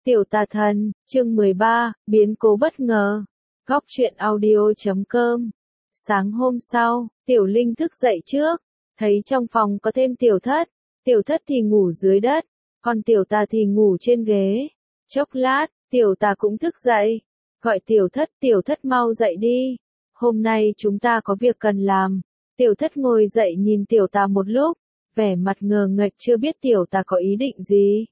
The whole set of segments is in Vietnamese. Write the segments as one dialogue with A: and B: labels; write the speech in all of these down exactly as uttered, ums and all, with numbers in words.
A: Tiểu tà thần, chương mười ba, biến cố bất ngờ. Góc truyện audio chấm com. Sáng hôm sau, Tiểu Linh thức dậy trước, thấy trong phòng có thêm Tiểu Thất. Tiểu Thất thì ngủ dưới đất, còn Tiểu Tà thì ngủ trên ghế. Chốc lát, Tiểu Tà cũng thức dậy, gọi Tiểu Thất, Tiểu Thất mau dậy đi. Hôm nay chúng ta có việc cần làm. Tiểu Thất ngồi dậy nhìn Tiểu Tà một lúc, vẻ mặt ngờ nghệch chưa biết Tiểu Tà có ý định gì.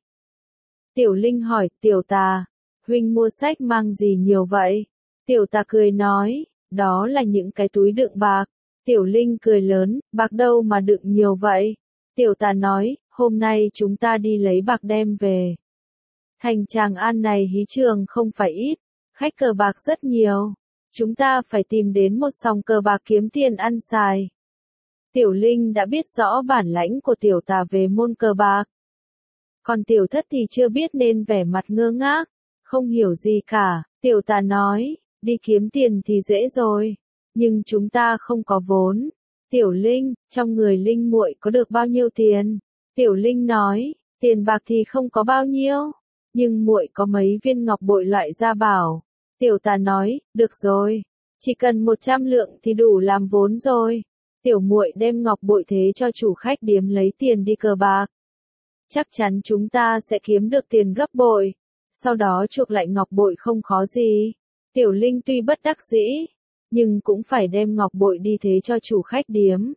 A: Tiểu Linh hỏi, Tiểu Tà, huynh mua sách mang gì nhiều vậy? Tiểu Tà cười nói, đó là những cái túi đựng bạc. Tiểu Linh cười lớn, bạc đâu mà đựng nhiều vậy? Tiểu Tà nói, hôm nay chúng ta đi lấy bạc đem về. Thành Tràng An này hí trường không phải ít, khách cờ bạc rất nhiều. Chúng ta phải tìm đến một sòng cờ bạc kiếm tiền ăn xài. Tiểu Linh đã biết rõ bản lãnh của Tiểu Tà về môn cờ bạc. Còn Tiểu Thất thì chưa biết nên vẻ mặt ngơ ngác, không hiểu gì cả. Tiểu Tà nói, đi kiếm tiền thì dễ rồi, nhưng chúng ta không có vốn. Tiểu Linh, trong người Linh muội có được bao nhiêu tiền? Tiểu Linh nói, tiền bạc thì không có bao nhiêu, nhưng muội có mấy viên ngọc bội loại gia bảo. Tiểu Tà nói, được rồi, chỉ cần một trăm lượng thì đủ làm vốn rồi. Tiểu muội đem ngọc bội thế cho chủ khách điếm lấy tiền đi cờ bạc. Chắc chắn chúng ta sẽ kiếm được tiền gấp bội, sau đó chuộc lại ngọc bội không khó gì. Tiểu Linh tuy bất đắc dĩ, nhưng cũng phải đem ngọc bội đi thế cho chủ khách điếm.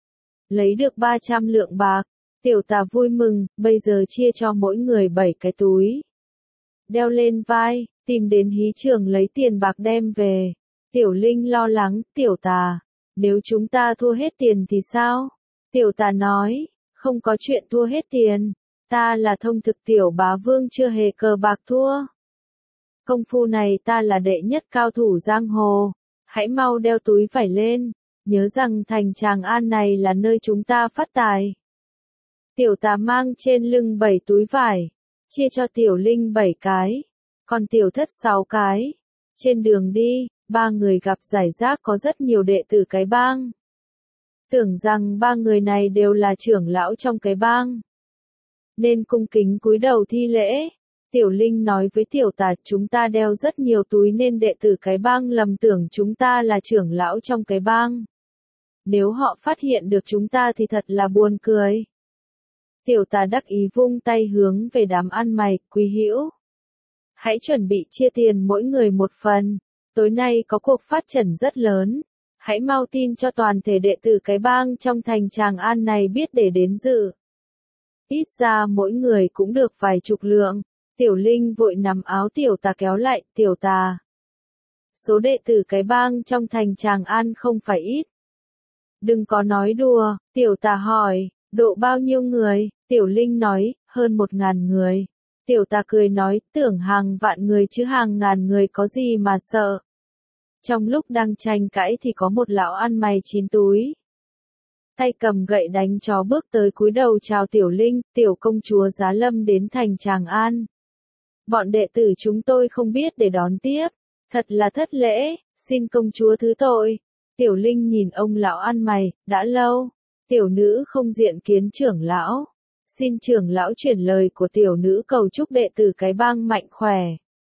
A: Lấy được ba trăm lượng bạc, Tiểu Tà vui mừng, bây giờ chia cho mỗi người bảy cái túi. Đeo lên vai, tìm đến hí trường lấy tiền bạc đem về. Tiểu Linh lo lắng, Tiểu Tà, nếu chúng ta thua hết tiền thì sao? Tiểu Tà nói, không có chuyện thua hết tiền. Ta là thông thực tiểu bá vương chưa hề cờ bạc thua. Công phu này ta là đệ nhất cao thủ giang hồ. Hãy mau đeo túi vải lên. Nhớ rằng thành Tràng An này là nơi chúng ta phát tài. Tiểu Tà mang trên lưng bảy túi vải. Chia cho Tiểu Linh bảy cái. Còn Tiểu Thất sáu cái. Trên đường đi, ba người gặp giải rác có rất nhiều đệ tử cái bang. Tưởng rằng ba người này đều là trưởng lão trong cái bang, nên cung kính cúi đầu thi lễ. Tiểu Linh nói với Tiểu Tà, chúng ta đeo rất nhiều túi nên đệ tử cái bang lầm tưởng chúng ta là trưởng lão trong cái bang. Nếu họ phát hiện được chúng ta thì thật là buồn cười. Tiểu Tà đắc ý vung tay hướng về đám ăn mày, quý hữu. Hãy chuẩn bị chia tiền mỗi người một phần. Tối nay có cuộc phát trần rất lớn. Hãy mau tin cho toàn thể đệ tử cái bang trong thành Tràng An này biết để đến dự. Ít ra mỗi người cũng được vài chục lượng. Tiểu Linh vội nắm áo Tiểu Tà kéo lại, Tiểu Tà. Số đệ tử cái bang trong thành Tràng An không phải ít. Đừng có nói đùa. Tiểu Tà hỏi, độ bao nhiêu người? Tiểu Linh nói, hơn một ngàn người. Tiểu Tà cười nói, tưởng hàng vạn người chứ hàng ngàn người có gì mà sợ. Trong lúc đang tranh cãi thì có một lão ăn mày chín túi. Tay cầm gậy đánh chó bước tới cúi đầu chào Tiểu Linh, Tiểu công chúa Giá Lâm đến thành Tràng An. Bọn đệ tử chúng tôi không biết để đón tiếp, thật là thất lễ, xin công chúa thứ tội. Tiểu Linh nhìn ông lão ăn mày, đã lâu, tiểu nữ không diện kiến trưởng lão. Xin trưởng lão chuyển lời của tiểu nữ cầu chúc đệ tử cái bang mạnh khỏe.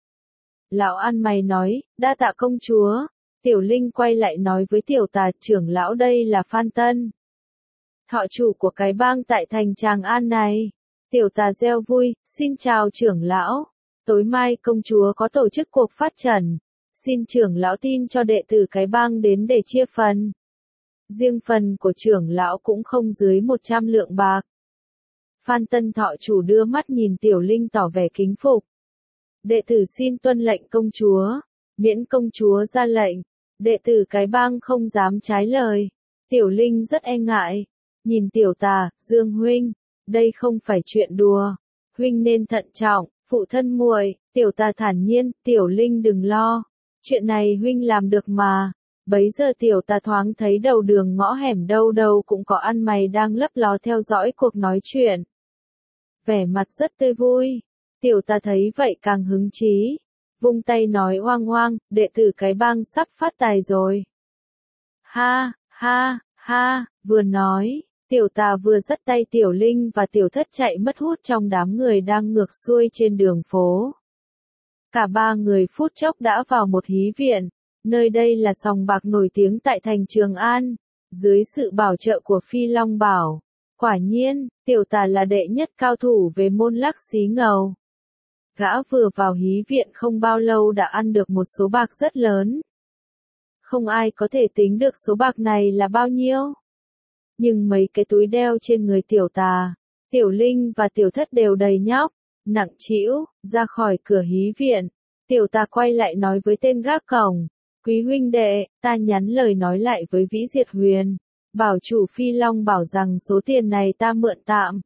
A: Lão ăn mày nói, đa tạ công chúa. Tiểu Linh quay lại nói với Tiểu Tà, trưởng lão đây là Phan Tân, thọ chủ của cái bang tại thành Tràng An này. Tiểu Tà reo vui, xin chào trưởng lão. Tối mai công chúa có tổ chức cuộc phát trần. Xin trưởng lão tin cho đệ tử cái bang đến để chia phần. Riêng phần của trưởng lão cũng không dưới một trăm lượng bạc. Phan Tân thọ chủ đưa mắt nhìn Tiểu Linh tỏ vẻ kính phục. Đệ tử xin tuân lệnh công chúa. Miễn công chúa ra lệnh, đệ tử cái bang không dám trái lời. Tiểu Linh rất e ngại. Nhìn Tiểu Tà, Dương huynh, đây không phải chuyện đùa. Huynh nên thận trọng, phụ thân muội. Tiểu Tà thản nhiên, Tiểu Linh đừng lo. Chuyện này huynh làm được mà. Bấy giờ Tiểu Tà thoáng thấy đầu đường ngõ hẻm đâu đâu cũng có ăn mày đang lấp ló theo dõi cuộc nói chuyện. Vẻ mặt rất tươi vui. Tiểu Tà thấy vậy càng hứng chí. Vung tay nói oang oang, đệ tử cái bang sắp phát tài rồi. Ha, ha, ha, vừa nói, Tiểu Tà vừa dắt tay Tiểu Linh và Tiểu Thất chạy mất hút trong đám người đang ngược xuôi trên đường phố. Cả ba người phút chốc đã vào một hí viện. Nơi đây là sòng bạc nổi tiếng tại thành Trường An, dưới sự bảo trợ của Phi Long Bảo. Quả nhiên, tiểu tà là đệ nhất cao thủ về môn lắc xí ngầu. Gã vừa vào hí viện không bao lâu đã ăn được một số bạc rất lớn. Không ai có thể tính được số bạc này là bao nhiêu. Nhưng mấy cái túi đeo trên người tiểu tà, Tiểu Linh và Tiểu Thất đều đầy nhóc, nặng trĩu, ra khỏi cửa hí viện. Tiểu tà quay lại nói với tên gác cổng, quý huynh đệ, ta nhắn lời nói lại với Vĩ Diệt Huyền, bảo chủ Phi Long bảo rằng số tiền này ta mượn tạm,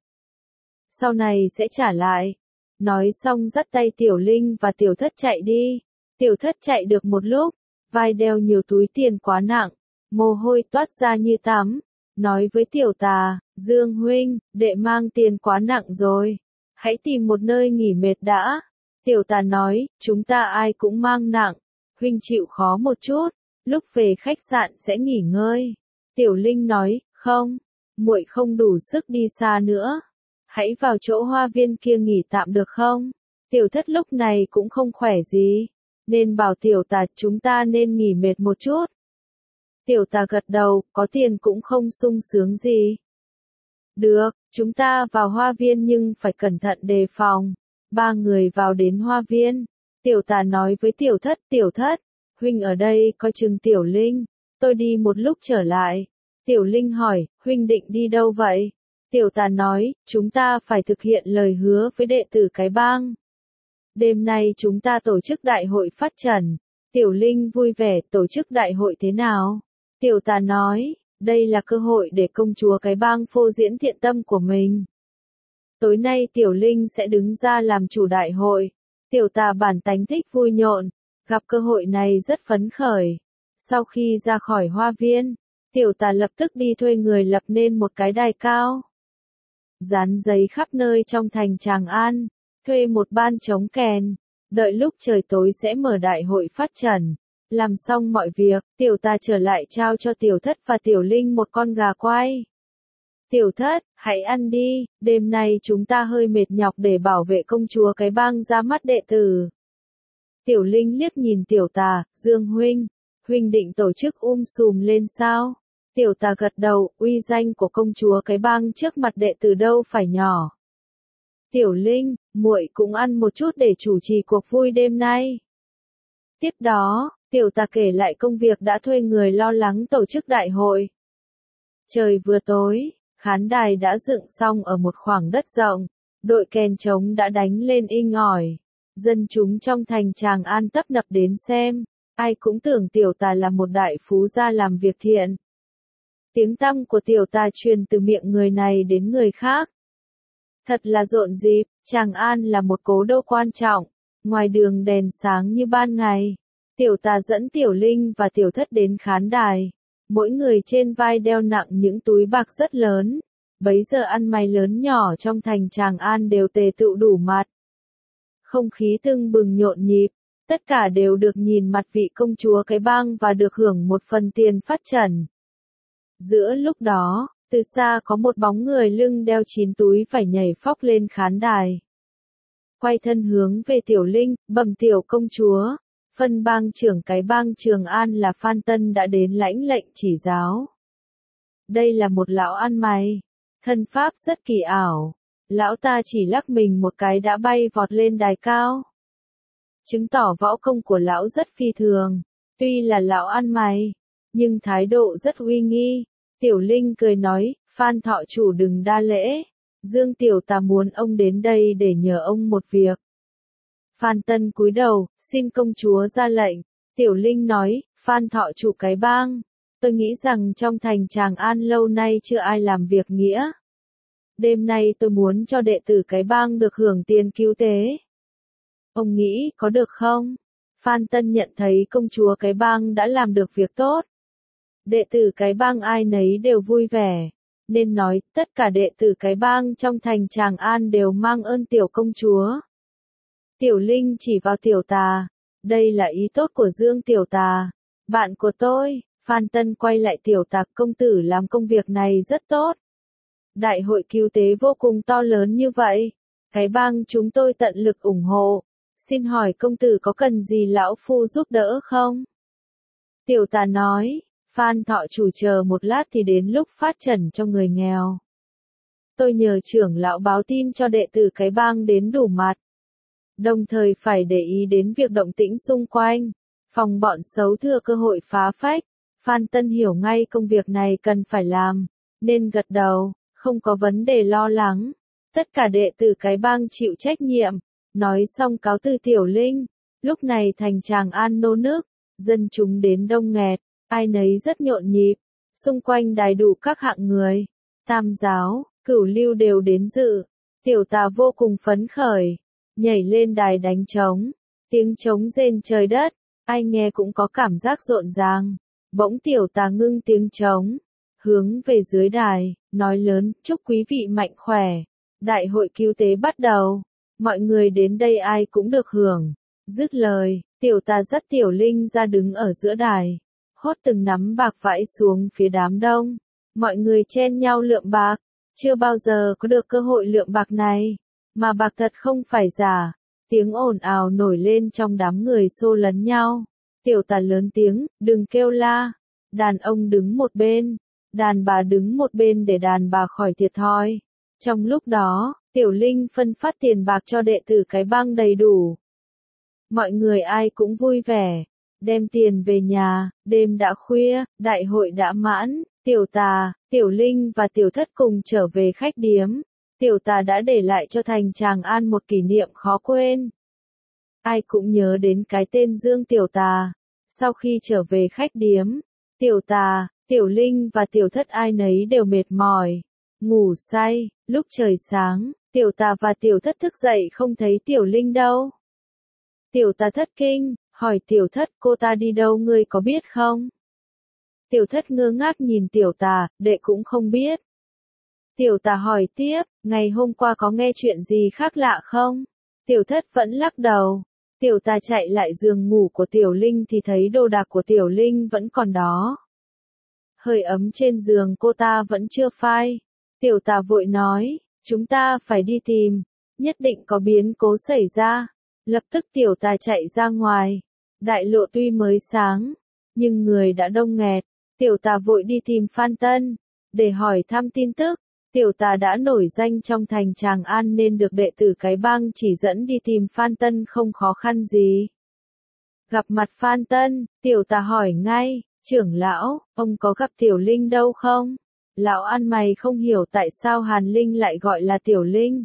A: sau này sẽ trả lại. Nói xong dắt tay Tiểu Linh và Tiểu Thất chạy đi. Tiểu Thất chạy được một lúc, vai đeo nhiều túi tiền quá nặng, mồ hôi toát ra như tắm, nói với tiểu tà, Dương huynh, đệ mang tiền quá nặng rồi, hãy tìm một nơi nghỉ mệt đã. Tiểu tà nói, chúng ta ai cũng mang nặng, huynh chịu khó một chút, lúc về khách sạn sẽ nghỉ ngơi. Tiểu Linh nói, không, muội không đủ sức đi xa nữa, hãy vào chỗ hoa viên kia nghỉ tạm được không? Tiểu Thất lúc này cũng không khỏe gì, nên bảo tiểu tà chúng ta nên nghỉ mệt một chút. Tiểu tà gật đầu, có tiền cũng không sung sướng gì. Được, chúng ta vào hoa viên nhưng phải cẩn thận đề phòng. Ba người vào đến hoa viên. Tiểu tà nói với Tiểu Thất, Tiểu Thất, huynh ở đây coi chừng Tiểu Linh, tôi đi một lúc trở lại. Tiểu Linh hỏi, huynh định đi đâu vậy? Tiểu tà nói, chúng ta phải thực hiện lời hứa với đệ tử cái bang. Đêm nay chúng ta tổ chức đại hội phát trần. Tiểu Linh vui vẻ, tổ chức đại hội thế nào? Tiểu tà nói, đây là cơ hội để công chúa cái bang phô diễn thiện tâm của mình. Tối nay Tiểu Linh sẽ đứng ra làm chủ đại hội. Tiểu tà bản tánh thích vui nhộn, gặp cơ hội này rất phấn khởi. Sau khi ra khỏi hoa viên, tiểu tà lập tức đi thuê người lập nên một cái đài cao. Dán giấy khắp nơi trong thành Tràng An, thuê một ban trống kèn, đợi lúc trời tối sẽ mở đại hội phát trần. Làm xong mọi việc, tiểu tà trở lại trao cho Tiểu Thất và Tiểu Linh một con gà quay. Tiểu Thất, hãy ăn đi, đêm nay chúng ta hơi mệt nhọc để bảo vệ công chúa cái bang ra mắt đệ tử. Tiểu Linh liếc nhìn tiểu tà, Dương huynh, huynh định tổ chức um sùm lên sao? Tiểu tà gật đầu, uy danh của công chúa cái bang trước mặt đệ tử đâu phải nhỏ. Tiểu Linh, muội cũng ăn một chút để chủ trì cuộc vui đêm nay. Tiếp đó, tiểu tà kể lại công việc đã thuê người lo lắng tổ chức đại hội. Trời vừa tối, khán đài đã dựng xong ở một khoảng đất rộng, đội kèn trống đã đánh lên inh ỏi. Dân chúng trong thành Tràng An tấp nập đến xem, ai cũng tưởng tiểu tà là một đại phú gia làm việc thiện. Tiếng tăm của tiểu tà truyền từ miệng người này đến người khác. Thật là rộn rịp, Tràng An là một cố đô quan trọng, ngoài đường đèn sáng như ban ngày. Tiểu tà dẫn Tiểu Linh và Tiểu Thất đến khán đài, mỗi người trên vai đeo nặng những túi bạc rất lớn. Bấy giờ ăn mày lớn nhỏ trong thành Tràng An đều tề tựu đủ mặt. Không khí tưng bừng nhộn nhịp, tất cả đều được nhìn mặt vị công chúa cái bang và được hưởng một phần tiền phát trần. Giữa lúc đó, từ xa có một bóng người lưng đeo chín túi phải nhảy phóc lên khán đài. Quay thân hướng về Tiểu Linh, bẩm tiểu công chúa, phân bang trưởng cái bang Trường An là Phan Tân đã đến lãnh lệnh chỉ giáo. Đây là một lão ăn mày, thân pháp rất kỳ ảo. Lão ta chỉ lắc mình một cái đã bay vọt lên đài cao. Chứng tỏ võ công của lão rất phi thường. Tuy là lão ăn mày, nhưng thái độ rất uy nghi. Tiểu Linh cười nói, Phan thọ chủ đừng đa lễ. Dương tiểu tà muốn ông đến đây để nhờ ông một việc. Phan Tân cúi đầu, xin công chúa ra lệnh. Tiểu Linh nói, Phan thọ chủ cái bang. Tôi nghĩ rằng trong thành Tràng An lâu nay chưa ai làm việc nghĩa. Đêm nay tôi muốn cho đệ tử cái bang được hưởng tiền cứu tế. Ông nghĩ có được không? Phan Tân nhận thấy công chúa cái bang đã làm được việc tốt. Đệ tử cái bang ai nấy đều vui vẻ, nên nói tất cả đệ tử cái bang trong thành Tràng An đều mang ơn tiểu công chúa. Tiểu Linh chỉ vào tiểu tà, đây là ý tốt của Dương tiểu tà, bạn của tôi. Phan Tân quay lại tiểu tà, công tử làm công việc này rất tốt. Đại hội cứu tế vô cùng to lớn như vậy, cái bang chúng tôi tận lực ủng hộ, xin hỏi công tử có cần gì lão phu giúp đỡ không? Tiểu tà nói, Phan thọ chủ chờ một lát thì đến lúc phát trần cho người nghèo. Tôi nhờ trưởng lão báo tin cho đệ tử cái bang đến đủ mặt. Đồng thời phải để ý đến việc động tĩnh xung quanh, phòng bọn xấu thừa cơ hội phá phách. Phan Tân hiểu ngay công việc này cần phải làm, nên gật đầu, không có vấn đề lo lắng. Tất cả đệ tử cái bang chịu trách nhiệm, nói xong cáo từ Tiểu Linh. Lúc này thành Tràng An nô nức, dân chúng đến đông nghẹt, ai nấy rất nhộn nhịp, xung quanh đầy đủ các hạng người, tam giáo, cửu lưu đều đến dự. Tiểu tà vô cùng phấn khởi, nhảy lên đài đánh trống, tiếng trống rền trời đất, ai nghe cũng có cảm giác rộn ràng. Bỗng tiểu tà ngưng tiếng trống, hướng về dưới đài, nói lớn, chúc quý vị mạnh khỏe. Đại hội cứu tế bắt đầu, mọi người đến đây ai cũng được hưởng. Dứt lời, tiểu tà dắt Tiểu Linh ra đứng ở giữa đài, hốt từng nắm bạc vãi xuống phía đám đông. Mọi người chen nhau lượm bạc, chưa bao giờ có được cơ hội lượm bạc này, mà bạc thật không phải giả. Tiếng ồn ào nổi lên trong đám người xô lấn nhau. Tiểu tà lớn tiếng, đừng kêu la. Đàn ông đứng một bên, đàn bà đứng một bên để đàn bà khỏi thiệt thòi. Trong lúc đó, Tiểu Linh phân phát tiền bạc cho đệ tử cái bang đầy đủ. Mọi người ai cũng vui vẻ, đem tiền về nhà. Đêm đã khuya, đại hội đã mãn, Tiểu tà, Tiểu Linh và Tiểu Thất cùng trở về khách điếm. Tiểu tà đã để lại cho thành Tràng An một kỷ niệm khó quên. Ai cũng nhớ đến cái tên Dương Tiểu Tà. Sau khi trở về khách điếm, Tiểu tà, Tiểu Linh và Tiểu Thất ai nấy đều mệt mỏi, ngủ say. Lúc trời sáng, Tiểu tà và Tiểu Thất thức dậy không thấy Tiểu Linh đâu. Tiểu tà thất kinh, hỏi Tiểu Thất, cô ta đi đâu ngươi có biết không? Tiểu Thất ngơ ngác nhìn Tiểu tà, đệ cũng không biết. Tiểu tà hỏi tiếp, ngày hôm qua có nghe chuyện gì khác lạ không? Tiểu Thất vẫn lắc đầu. Tiểu tà chạy lại giường ngủ của Tiểu Linh thì thấy đồ đạc của Tiểu Linh vẫn còn đó. Hơi ấm trên giường cô ta vẫn chưa phai. Tiểu tà vội nói, chúng ta phải đi tìm, nhất định có biến cố xảy ra. Lập tức tiểu tà chạy ra ngoài. Đại lộ tuy mới sáng, nhưng người đã đông nghẹt. Tiểu tà vội đi tìm Phan Tân, để hỏi thăm tin tức. Tiểu tà đã nổi danh trong thành Tràng An nên được đệ tử cái bang chỉ dẫn đi tìm Phan Tân không khó khăn gì. Gặp mặt Phan Tân, tiểu tà hỏi ngay, trưởng lão, ông có gặp Tiểu Linh đâu không? Lão ăn mày không hiểu tại sao Hàn Linh lại gọi là Tiểu Linh.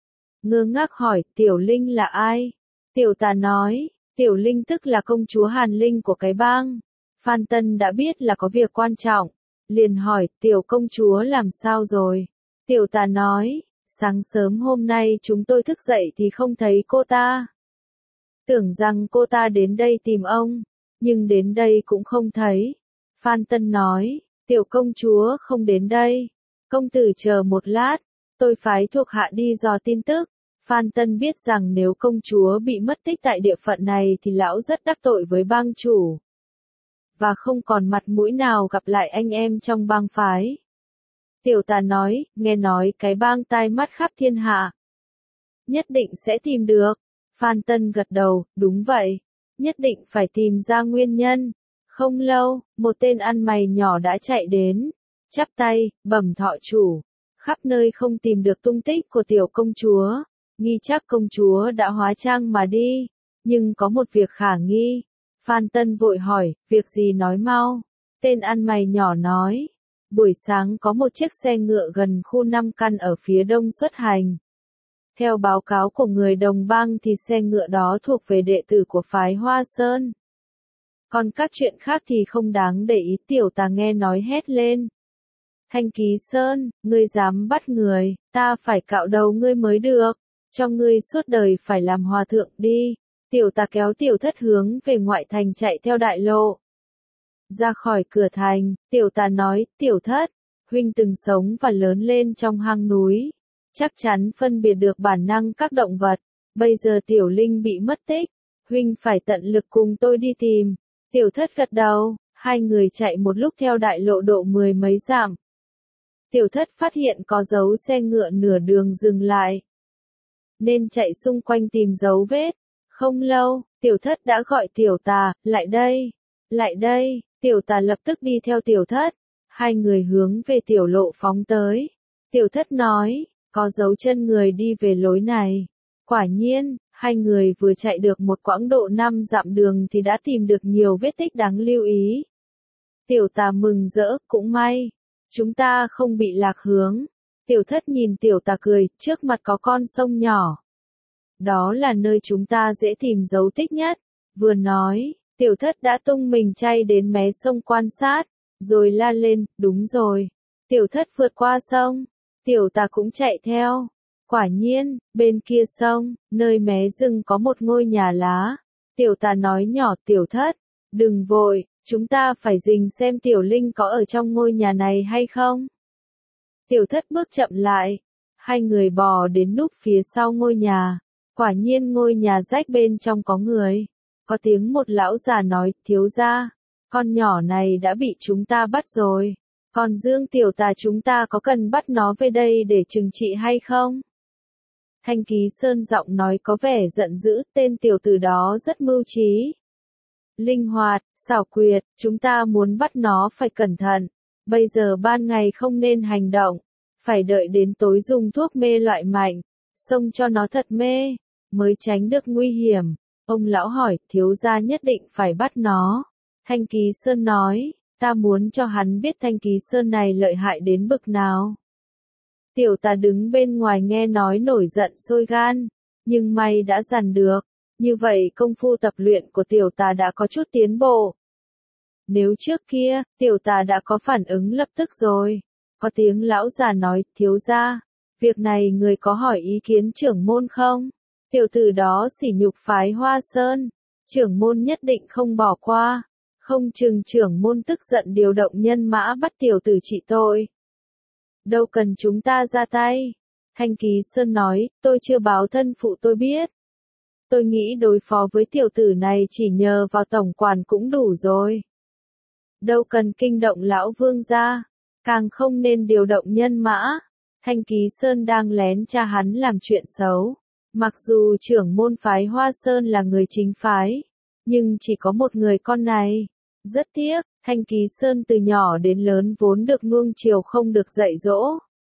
A: Ngơ ngác hỏi, Tiểu Linh là ai? Tiểu tà nói, Tiểu Linh tức là công chúa Hàn Linh của cái bang. Phan Tân đã biết là có việc quan trọng, liền hỏi, tiểu công chúa làm sao rồi? Tiểu tà nói, sáng sớm hôm nay chúng tôi thức dậy thì không thấy cô ta. Tưởng rằng cô ta đến đây tìm ông, nhưng đến đây cũng không thấy. Phan Tân nói, tiểu công chúa không đến đây. Công tử chờ một lát, tôi phái thuộc hạ đi dò tin tức. Phan Tân biết rằng nếu công chúa bị mất tích tại địa phận này thì lão rất đắc tội với bang chủ. Và không còn mặt mũi nào gặp lại anh em trong bang phái. Tiểu tà nói, nghe nói cái bang tai mắt khắp thiên hạ. Nhất định sẽ tìm được. Phan Tân gật đầu, đúng vậy. Nhất định phải tìm ra nguyên nhân. Không lâu, một tên ăn mày nhỏ đã chạy đến. Chắp tay, bẩm thọ chủ. Khắp nơi không tìm được tung tích của tiểu công chúa. Nghi chắc công chúa đã hóa trang mà đi. Nhưng có một việc khả nghi. Phan Tân vội hỏi, việc gì nói mau. Tên ăn mày nhỏ nói. Buổi sáng có một chiếc xe ngựa gần khu năm căn ở phía đông xuất hành. Theo báo cáo của người đồng bang thì xe ngựa đó thuộc về đệ tử của phái Hoa Sơn. Còn các chuyện khác thì không đáng để ý. Tiểu tà nghe nói hét lên. Thanh Ký Sơn, ngươi dám bắt người, ta phải cạo đầu ngươi mới được. Cho ngươi suốt đời phải làm hòa thượng đi. Tiểu tà kéo Tiểu Thất hướng về ngoại thành chạy theo đại lộ. Ra khỏi cửa thành, Tiểu tà nói, Tiểu Thất, huynh từng sống và lớn lên trong hang núi. Chắc chắn phân biệt được bản năng các động vật. Bây giờ Tiểu Linh bị mất tích. Huynh phải tận lực cùng tôi đi tìm. Tiểu Thất gật đầu, hai người chạy một lúc theo đại lộ độ mười mấy dặm. Tiểu Thất phát hiện có dấu xe ngựa nửa đường dừng lại. Nên chạy xung quanh tìm dấu vết. Không lâu, tiểu thất đã gọi tiểu tà, lại đây, lại đây, tiểu tà lập tức đi theo tiểu thất, hai người hướng về tiểu lộ phóng tới. Tiểu thất nói, có dấu chân người đi về lối này. Quả nhiên, hai người vừa chạy được một quãng độ năm dặm đường thì đã tìm được nhiều vết tích đáng lưu ý. Tiểu tà mừng rỡ, cũng may, chúng ta không bị lạc hướng. Tiểu thất nhìn tiểu tà cười, trước mặt có con sông nhỏ. Đó là nơi chúng ta dễ tìm dấu tích nhất. Vừa nói, tiểu thất đã tung mình chay đến mé sông quan sát, rồi la lên, đúng rồi. Tiểu thất vượt qua sông, tiểu tà cũng chạy theo. Quả nhiên, bên kia sông, nơi mé rừng có một ngôi nhà lá. Tiểu tà nói nhỏ tiểu thất, đừng vội, chúng ta phải rình xem tiểu linh có ở trong ngôi nhà này hay không. Tiểu thất bước chậm lại, hai người bò đến núp phía sau ngôi nhà. Quả nhiên ngôi nhà rách bên trong có người. Có tiếng một lão già nói, thiếu gia, con nhỏ này đã bị chúng ta bắt rồi. Còn Dương tiểu tà chúng ta có cần bắt nó về đây để trừng trị hay không? Thanh Ký Sơn giọng nói có vẻ giận dữ, tên tiểu tử đó rất mưu trí. Linh hoạt, xảo quyệt, chúng ta muốn bắt nó phải cẩn thận. Bây giờ ban ngày không nên hành động, phải đợi đến tối dùng thuốc mê loại mạnh, xông cho nó thật mê, mới tránh được nguy hiểm. Ông lão hỏi, thiếu gia nhất định phải bắt nó. Thanh Ký Sơn nói, ta muốn cho hắn biết Thanh Ký Sơn này lợi hại đến bực nào. Tiểu tà đứng bên ngoài nghe nói nổi giận sôi gan, nhưng may đã dằn được, như vậy công phu tập luyện của tiểu tà đã có chút tiến bộ. Nếu trước kia, tiểu tà đã có phản ứng lập tức rồi. Có tiếng lão già nói, thiếu gia, việc này người có hỏi ý kiến trưởng môn không? Tiểu tử đó sỉ nhục phái Hoa Sơn, trưởng môn nhất định không bỏ qua, không chừng trưởng môn tức giận điều động nhân mã bắt tiểu tử trị tội. Đâu cần chúng ta ra tay. Thanh Ký Sơn nói, tôi chưa báo thân phụ tôi biết. Tôi nghĩ đối phó với tiểu tử này chỉ nhờ vào tổng quản cũng đủ rồi. Đâu cần kinh động lão vương gia, càng không nên điều động nhân mã. Thanh Ký Sơn đang lén tra hắn làm chuyện xấu. Mặc dù trưởng môn phái Hoa Sơn là người chính phái, nhưng chỉ có một người con này. Rất tiếc, Thanh Ký Sơn từ nhỏ đến lớn vốn được nuông chiều không được dạy dỗ.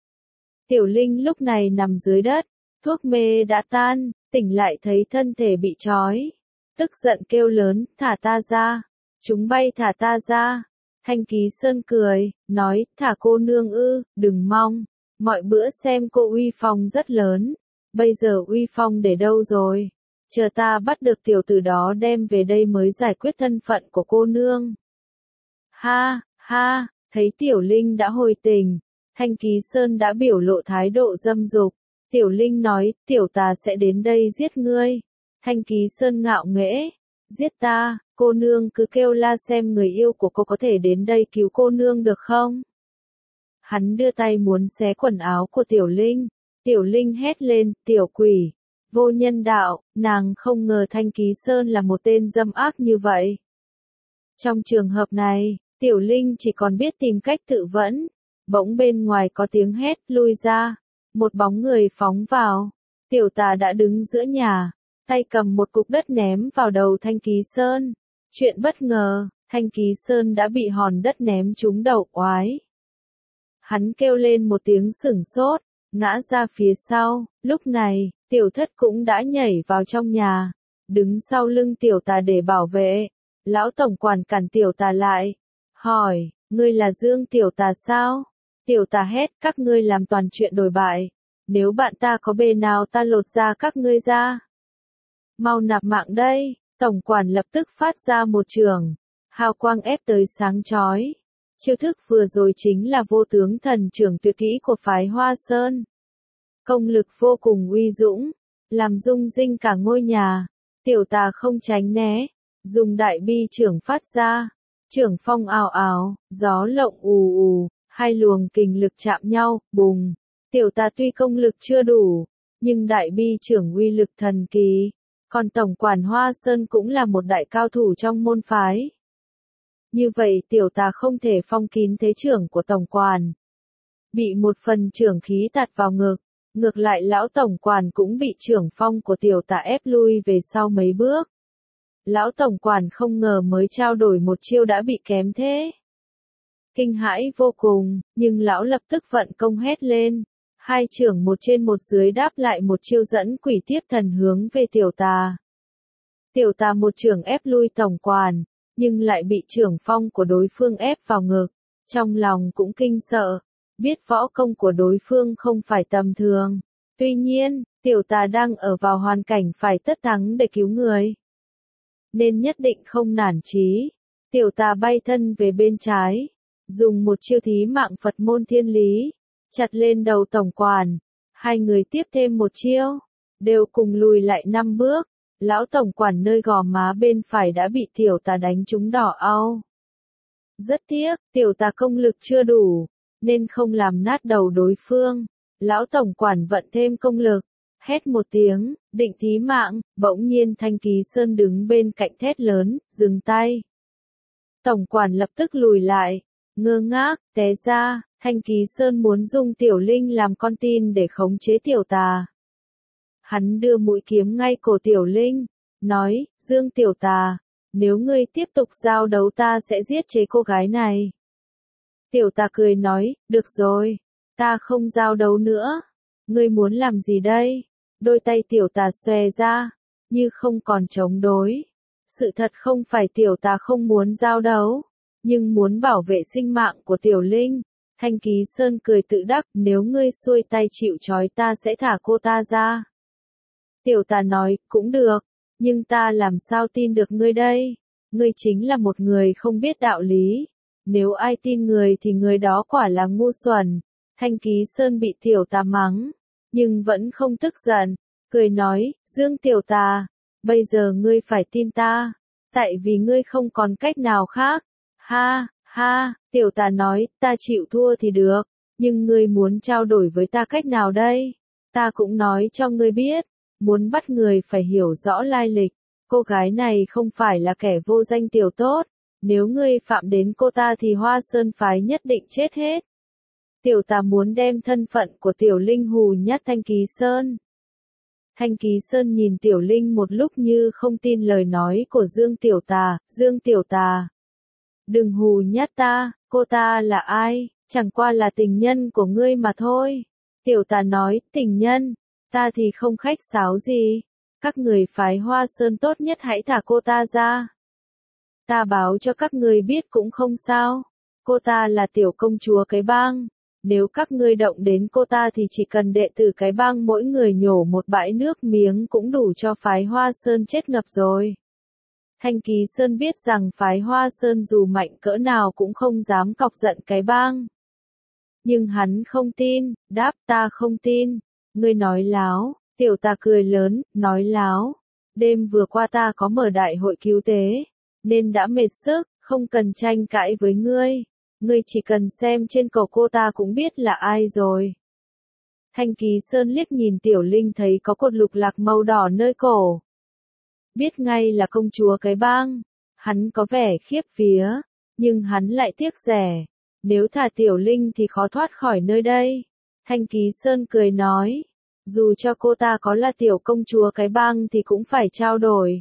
A: Tiểu Linh lúc này nằm dưới đất, thuốc mê đã tan, tỉnh lại thấy thân thể bị trói. Tức giận kêu lớn, thả ta ra. Chúng bay thả ta ra. Thanh Ký Sơn cười, nói, thả cô nương ư, đừng mong. Mọi bữa xem cô uy phong rất lớn. Bây giờ uy phong để đâu rồi? Chờ ta bắt được tiểu tử đó đem về đây mới giải quyết thân phận của cô nương. Ha, ha, thấy Tiểu Linh đã hồi tình, Thanh Ký Sơn đã biểu lộ thái độ dâm dục. Tiểu Linh nói, tiểu tà sẽ đến đây giết ngươi. Thanh Ký Sơn ngạo nghễ, giết ta, cô nương cứ kêu la xem người yêu của cô có thể đến đây cứu cô nương được không? Hắn đưa tay muốn xé quần áo của Tiểu Linh. Tiểu Linh hét lên, tiểu quỷ, vô nhân đạo, nàng không ngờ Thanh Ký Sơn là một tên dâm ác như vậy. Trong trường hợp này, Tiểu Linh chỉ còn biết tìm cách tự vẫn. Bỗng bên ngoài có tiếng hét, lui ra. Một bóng người phóng vào. Tiểu tà đã đứng giữa nhà, tay cầm một cục đất ném vào đầu Thanh Ký Sơn. Chuyện bất ngờ, Thanh Ký Sơn đã bị hòn đất ném trúng đầu oái. Hắn kêu lên một tiếng sửng sốt, ngã ra phía sau. Lúc này, tiểu thất cũng đã nhảy vào trong nhà, đứng sau lưng tiểu tà để bảo vệ. Lão tổng quản cản tiểu tà lại, hỏi, ngươi là Dương tiểu tà sao? Tiểu tà hét, các ngươi làm toàn chuyện đồi bại. Nếu bạn ta có bề nào ta lột ra các ngươi ra. Mau nạp mạng đây. Tổng quản lập tức phát ra một trường, hào quang ép tới sáng chói. Chiêu thức vừa rồi chính là vô tướng thần trưởng tuyệt kỹ của phái Hoa Sơn. Công lực vô cùng uy dũng, làm rung rinh cả ngôi nhà. Tiểu tà không tránh né, dùng đại bi trưởng phát ra. Trưởng phong ào ào, gió lộng ù ù, hai luồng kình lực chạm nhau, bùng. Tiểu tà tuy công lực chưa đủ, nhưng đại bi trưởng uy lực thần kỳ. Còn tổng quản Hoa Sơn cũng là một đại cao thủ trong môn phái. Như vậy tiểu tà không thể phong kín thế trưởng của tổng quản. Bị một phần trưởng khí tạt vào ngực, Ngược lại lão tổng quản cũng bị trưởng phong của tiểu tà ép lui về sau mấy bước. Lão tổng quản không ngờ mới trao đổi một chiêu đã bị kém thế. Kinh hãi vô cùng, nhưng lão lập tức vận công hét lên. Hai trưởng một trên một dưới đáp lại một chiêu dẫn quỷ tiếp thần hướng về tiểu tà. Tiểu tà một trưởng ép lui tổng quản, nhưng lại bị trưởng phong của đối phương ép vào ngực. Trong lòng cũng kinh sợ, biết võ công của đối phương không phải tầm thường. Tuy nhiên, tiểu tà đang ở vào hoàn cảnh phải tất thắng để cứu người. Nên nhất định không nản chí. Tiểu tà bay thân về bên trái, dùng một chiêu thí mạng Phật môn thiên lý, chặt lên đầu tổng quản. Hai người tiếp thêm một chiêu, đều cùng lùi lại năm bước. Lão tổng quản nơi gò má bên phải đã bị tiểu tà đánh trúng đỏ au. Rất tiếc, tiểu tà công lực chưa đủ, nên không làm nát đầu đối phương. Lão tổng quản vận thêm công lực, hét một tiếng, định thí mạng, bỗng nhiên Thanh Ký Sơn đứng bên cạnh thét lớn, dừng tay. Tổng quản lập tức lùi lại, ngơ ngác, té ra, Thanh Ký Sơn muốn dùng Tiểu Linh làm con tin để khống chế tiểu tà. Hắn đưa mũi kiếm ngay cổ Tiểu Linh, nói, Dương tiểu tà, nếu ngươi tiếp tục giao đấu ta sẽ giết chế cô gái này. Tiểu tà cười nói, được rồi, ta không giao đấu nữa. Ngươi muốn làm gì đây? Đôi tay tiểu tà xòe ra, như không còn chống đối. Sự thật không phải tiểu tà không muốn giao đấu, nhưng muốn bảo vệ sinh mạng của Tiểu Linh. Thanh Ký Sơn cười tự đắc, nếu ngươi xuôi tay chịu trói ta sẽ thả cô ta ra. Tiểu tà nói, cũng được, nhưng ta làm sao tin được ngươi đây? Ngươi chính là một người không biết đạo lý. Nếu ai tin người thì người đó quả là ngu xuẩn. Thanh Ký Sơn bị tiểu tà mắng, nhưng vẫn không tức giận, cười nói, Dương tiểu tà, bây giờ ngươi phải tin ta, tại vì ngươi không còn cách nào khác. Ha, ha, tiểu tà nói, ta chịu thua thì được, nhưng ngươi muốn trao đổi với ta cách nào đây? Ta cũng nói cho ngươi biết, muốn bắt người phải hiểu rõ lai lịch, cô gái này không phải là kẻ vô danh tiểu tốt, nếu ngươi phạm đến cô ta thì Hoa Sơn phái nhất định chết hết. Tiểu tà muốn đem thân phận của Tiểu Linh hù nhát Thanh Ký Sơn. Thanh Ký Sơn nhìn Tiểu Linh một lúc như không tin lời nói của Dương tiểu tà, Dương tiểu tà. Đừng hù nhát ta, cô ta là ai, chẳng qua là tình nhân của ngươi mà thôi. Tiểu tà nói, tình nhân, ta thì không khách sáo gì, các người phái Hoa Sơn tốt nhất hãy thả cô ta ra. Ta báo cho các người biết cũng không sao, cô ta là tiểu công chúa cái bang. Nếu các ngươi động đến cô ta thì chỉ cần đệ tử cái bang mỗi người nhổ một bãi nước miếng cũng đủ cho phái Hoa Sơn chết ngập rồi. Thanh Ký Sơn biết rằng phái Hoa Sơn dù mạnh cỡ nào cũng không dám cọc giận cái bang. Nhưng hắn không tin, đáp ta không tin. Ngươi nói láo, tiểu tà cười lớn, nói láo. Đêm vừa qua ta có mở đại hội cứu tế, nên đã mệt sức, không cần tranh cãi với ngươi. Ngươi chỉ cần xem trên cổ cô ta cũng biết là ai rồi. Thanh Ký Sơn liếc nhìn Tiểu Linh thấy có cột lục lạc màu đỏ nơi cổ. Biết ngay là công chúa cái bang. Hắn có vẻ khiếp vía, nhưng hắn lại tiếc rẻ. Nếu thả Tiểu Linh thì khó thoát khỏi nơi đây. Thanh Ký Sơn cười nói, dù cho cô ta có là tiểu công chúa cái bang thì cũng phải trao đổi.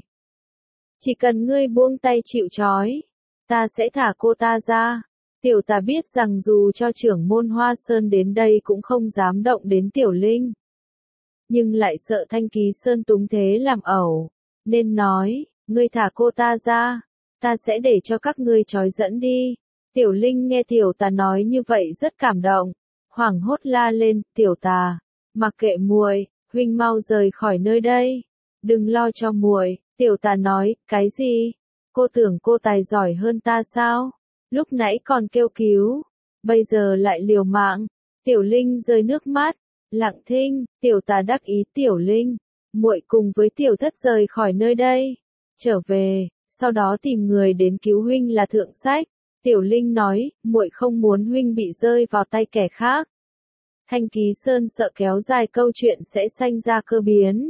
A: Chỉ cần ngươi buông tay chịu trói, ta sẽ thả cô ta ra. Tiểu tà biết rằng dù cho trưởng môn Hoa Sơn đến đây cũng không dám động đến Tiểu Linh. Nhưng lại sợ Thanh Ký Sơn túng thế làm ẩu, nên nói, ngươi thả cô ta ra, ta sẽ để cho các ngươi trói dẫn đi. Tiểu Linh nghe tiểu tà nói như vậy rất cảm động, hoảng hốt la lên, tiểu tà, mặc kệ muội, huynh mau rời khỏi nơi đây, đừng lo cho muội. Tiểu tà nói, cái gì? Cô tưởng cô tài giỏi hơn ta sao? Lúc nãy còn kêu cứu, bây giờ lại liều mạng. Tiểu Linh rơi nước mắt, lặng thinh. Tiểu tà đắc ý, Tiểu Linh, muội cùng với tiểu thất rời khỏi nơi đây, trở về, sau đó tìm người đến cứu huynh là thượng sách. Tiểu Linh nói, muội không muốn huynh bị rơi vào tay kẻ khác. Thanh Ký Sơn sợ kéo dài câu chuyện sẽ sanh ra cơ biến,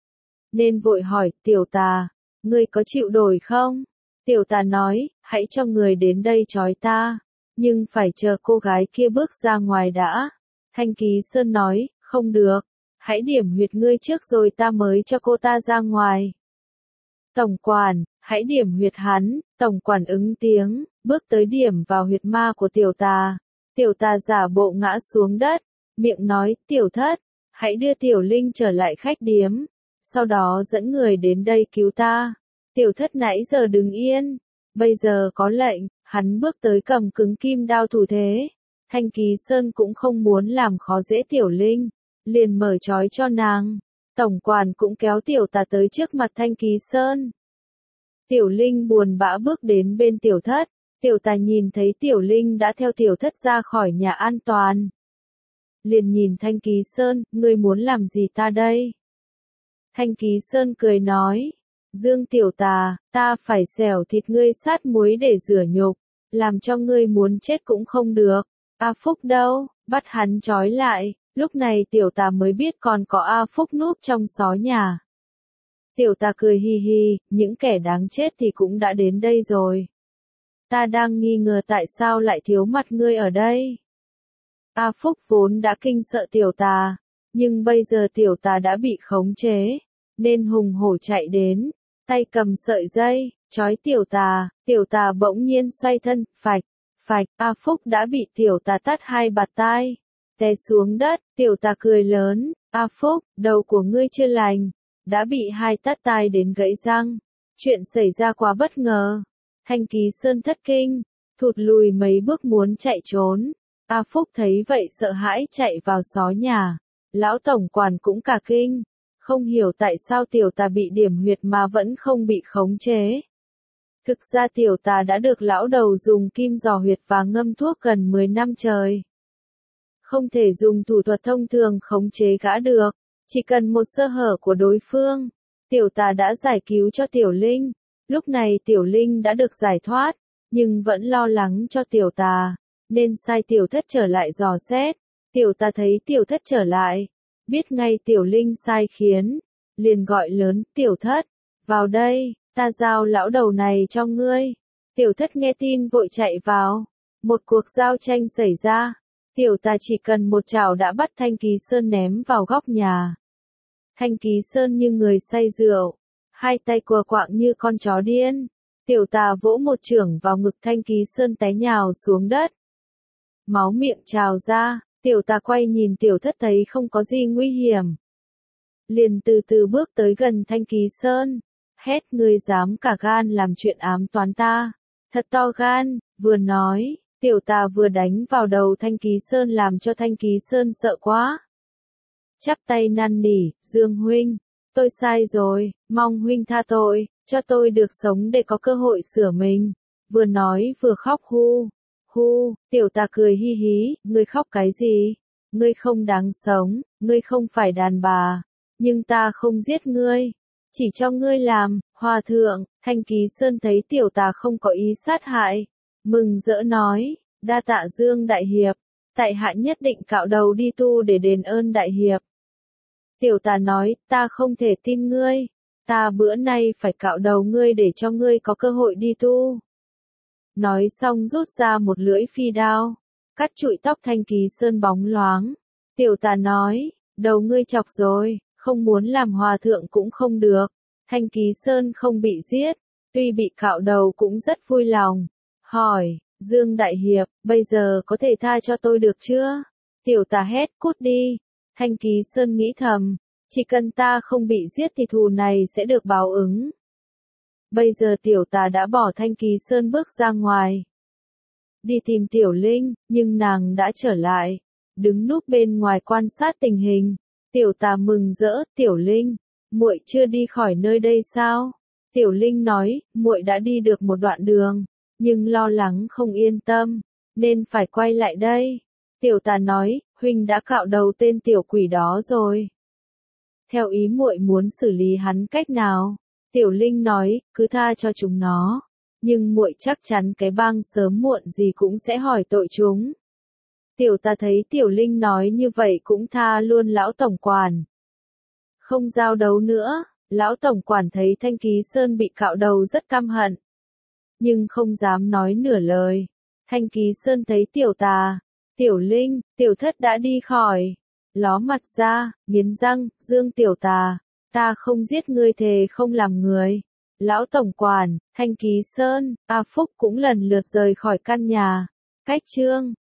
A: nên vội hỏi, tiểu tà, ngươi có chịu đổi không? Tiểu tà nói, hãy cho người đến đây trói ta, nhưng phải chờ cô gái kia bước ra ngoài đã. Thanh Ký Sơn nói, không được, hãy điểm huyệt ngươi trước rồi ta mới cho cô ta ra ngoài. Tổng quản, hãy điểm huyệt hắn, tổng quản ứng tiếng, bước tới điểm vào huyệt ma của tiểu tà. Tiểu tà giả bộ ngã xuống đất, miệng nói, tiểu thất, hãy đưa tiểu linh trở lại khách điếm, sau đó dẫn người đến đây cứu ta. Tiểu thất nãy giờ đứng yên, bây giờ có lệnh, hắn bước tới cầm cứng kim đao thủ thế. Thanh Ký Sơn cũng không muốn làm khó dễ tiểu linh, liền mở trói cho nàng. Tổng quản cũng kéo tiểu tà tới trước mặt Thanh Ký Sơn. Tiểu linh buồn bã bước đến bên tiểu thất, tiểu tà nhìn thấy tiểu linh đã theo tiểu thất ra khỏi nhà an toàn. Liền nhìn Thanh Ký Sơn, ngươi muốn làm gì ta đây? Thanh Ký Sơn cười nói, Dương tiểu tà, ta phải xẻo thịt ngươi sát muối để rửa nhục, làm cho ngươi muốn chết cũng không được. A Phúc đâu? Bắt hắn trói lại. Lúc này tiểu tà mới biết còn có A Phúc núp trong xó nhà. Tiểu tà cười hi hi, những kẻ đáng chết thì cũng đã đến đây rồi. Ta đang nghi ngờ tại sao lại thiếu mặt ngươi ở đây. A Phúc vốn đã kinh sợ tiểu tà, nhưng bây giờ tiểu tà đã bị khống chế, nên hùng hổ chạy đến, tay cầm sợi dây, trói tiểu tà, tiểu tà bỗng nhiên xoay thân, phạch, phạch, A Phúc đã bị tiểu tà tát hai bạt tai, té xuống đất, tiểu tà cười lớn, A Phúc, đầu của ngươi chưa lành, đã bị hai tát tai đến gãy răng, chuyện xảy ra quá bất ngờ. Thanh Ký Sơn thất kinh, thụt lùi mấy bước muốn chạy trốn. A Phúc thấy vậy sợ hãi chạy vào xó nhà. Lão tổng quản cũng cả kinh, không hiểu tại sao tiểu tà bị điểm huyệt mà vẫn không bị khống chế. Thực ra tiểu tà đã được lão đầu dùng kim giò huyệt và ngâm thuốc gần mười năm trời. Không thể dùng thủ thuật thông thường khống chế gã được, chỉ cần một sơ hở của đối phương. Tiểu tà đã giải cứu cho tiểu linh, lúc này tiểu linh đã được giải thoát, nhưng vẫn lo lắng cho tiểu tà, nên sai tiểu thất trở lại dò xét. Tiểu tà thấy tiểu thất trở lại, biết ngay tiểu linh sai khiến, liền gọi lớn, tiểu thất, vào đây, ta giao lão đầu này cho ngươi. Tiểu thất nghe tin vội chạy vào, một cuộc giao tranh xảy ra, tiểu tà chỉ cần một chảo đã bắt Thanh Ký Sơn ném vào góc nhà. Thanh Ký Sơn như người say rượu, hai tay cùa quạng như con chó điên, tiểu tà vỗ một chưởng vào ngực Thanh Ký Sơn té nhào xuống đất. Máu miệng trào ra, tiểu tà quay nhìn tiểu thất thấy không có gì nguy hiểm. Liền từ từ bước tới gần Thanh Ký Sơn, hét, ngươi dám cả gan làm chuyện ám toán ta, thật to gan. Vừa nói, tiểu tà vừa đánh vào đầu Thanh Ký Sơn làm cho Thanh Ký Sơn sợ quá. Chắp tay năn nỉ, Dương huynh, tôi sai rồi, mong huynh tha tội, cho tôi được sống để có cơ hội sửa mình. Vừa nói vừa khóc hu, hu, tiểu tà cười hi hí, ngươi khóc cái gì? Ngươi không đáng sống, ngươi không phải đàn bà, nhưng ta không giết ngươi, chỉ cho ngươi làm. Hòa thượng, Thanh Ký Sơn thấy tiểu tà không có ý sát hại, mừng rỡ nói, đa tạ Dương đại hiệp, tại hạ nhất định cạo đầu đi tu để đền ơn đại hiệp. Tiểu tà nói, ta không thể tin ngươi, ta bữa nay phải cạo đầu ngươi để cho ngươi có cơ hội đi tu. Nói xong rút ra một lưỡi phi đao, cắt trụi tóc Thanh Ký Sơn bóng loáng. Tiểu tà nói, đầu ngươi chọc rồi, không muốn làm hòa thượng cũng không được. Thanh Ký Sơn không bị giết, tuy bị cạo đầu cũng rất vui lòng. Hỏi, Dương đại hiệp, bây giờ có thể tha cho tôi được chưa? Tiểu tà hét, cút đi. Thanh Ký Sơn nghĩ thầm, chỉ cần ta không bị giết thì thù này sẽ được báo ứng. Bây giờ tiểu tà đã bỏ Thanh Ký Sơn bước ra ngoài. Đi tìm tiểu linh, nhưng nàng đã trở lại, đứng núp bên ngoài quan sát tình hình. Tiểu tà mừng rỡ, tiểu linh, muội chưa đi khỏi nơi đây sao? Tiểu linh nói, muội đã đi được một đoạn đường, nhưng lo lắng không yên tâm, nên phải quay lại đây. Tiểu tà nói, huynh đã cạo đầu tên tiểu quỷ đó rồi. Theo ý muội muốn xử lý hắn cách nào? Tiểu linh nói, cứ tha cho chúng nó, nhưng muội chắc chắn cái bang sớm muộn gì cũng sẽ hỏi tội chúng. Tiểu tà thấy tiểu linh nói như vậy cũng tha luôn lão tổng quản. Không giao đấu nữa, lão tổng quản thấy Thanh Ký Sơn bị cạo đầu rất căm hận, nhưng không dám nói nửa lời. Thanh Ký Sơn thấy tiểu tà, tiểu linh, tiểu thất đã đi khỏi, ló mặt ra, nghiến răng, Dương Tiểu Tà, ta không giết ngươi thề không làm người. Lão tổng quản, Thanh Ký Sơn, A Phúc cũng lần lượt rời khỏi căn nhà. Cách chương